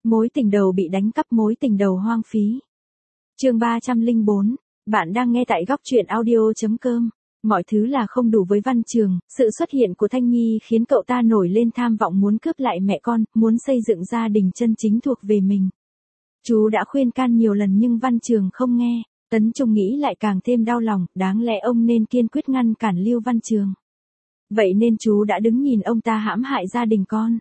Mối tình đầu bị đánh cắp, mối tình đầu hoang phí. Chương 304, bạn đang nghe tại góc truyện audio.com. Mọi thứ là không đủ với Văn Trường, sự xuất hiện của Thanh Nhi khiến cậu ta nổi lên tham vọng muốn cướp lại mẹ con, muốn xây dựng gia đình chân chính thuộc về mình. Chú đã khuyên can nhiều lần nhưng Văn Trường không nghe, Tấn Trung nghĩ lại càng thêm đau lòng, đáng lẽ ông nên kiên quyết ngăn cản Lưu Văn Trường. Vậy nên chú đã đứng nhìn ông ta hãm hại gia đình con.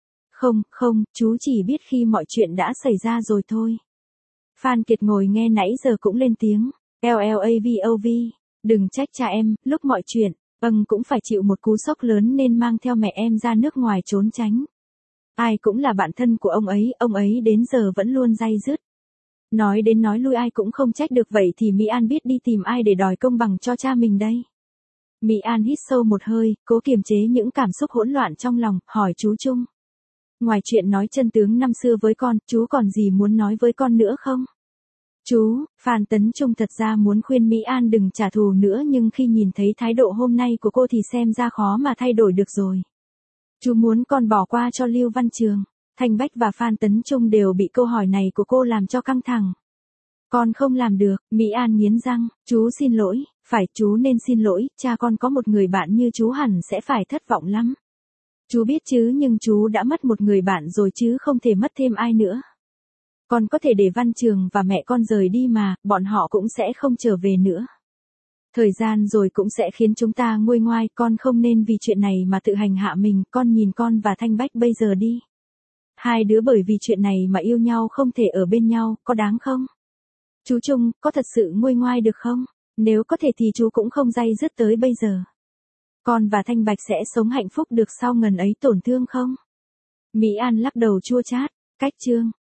Không, chú chỉ biết khi mọi chuyện đã xảy ra rồi thôi. Phan Kiệt ngồi nghe nãy giờ cũng lên tiếng, LLAVOV, đừng trách cha em, lúc mọi chuyện, cũng phải chịu một cú sốc lớn nên mang theo mẹ em ra nước ngoài trốn tránh. Ai cũng là bạn thân của ông ấy đến giờ vẫn luôn day dứt. Nói đến nói lui ai cũng không trách được, vậy thì Mỹ An biết đi tìm ai để đòi công bằng cho cha mình đây. Mỹ An hít sâu một hơi, cố kiềm chế những cảm xúc hỗn loạn trong lòng, hỏi chú Trung. Ngoài chuyện nói chân tướng năm xưa với con, chú còn gì muốn nói với con nữa không? Chú, Phan Tấn Trung thật ra muốn khuyên Mỹ An đừng trả thù nữa nhưng khi nhìn thấy thái độ hôm nay của cô thì xem ra khó mà thay đổi được rồi. Chú muốn con bỏ qua cho Lưu Văn Trường. Thanh Bách và Phan Tấn Trung đều bị câu hỏi này của cô làm cho căng thẳng. Con không làm được, Mỹ An nghiến răng, chú xin lỗi, phải chú nên xin lỗi, cha con có một người bạn như chú hẳn sẽ phải thất vọng lắm. Chú biết chứ nhưng chú đã mất một người bạn rồi chứ không thể mất thêm ai nữa. Con có thể để Văn Trường và mẹ con rời đi mà, bọn họ cũng sẽ không trở về nữa. Thời gian rồi cũng sẽ khiến chúng ta nguôi ngoai, con không nên vì chuyện này mà tự hành hạ mình, con nhìn con và Thanh Bách bây giờ đi. Hai đứa bởi vì chuyện này mà yêu nhau không thể ở bên nhau, có đáng không? Chú Trung, có thật sự nguôi ngoai được không? Nếu có thể thì chú cũng không day dứt tới bây giờ. Con và Thanh Bạch sẽ sống hạnh phúc được sau ngần ấy tổn thương không? Mỹ An lắc đầu chua chát, cách chương.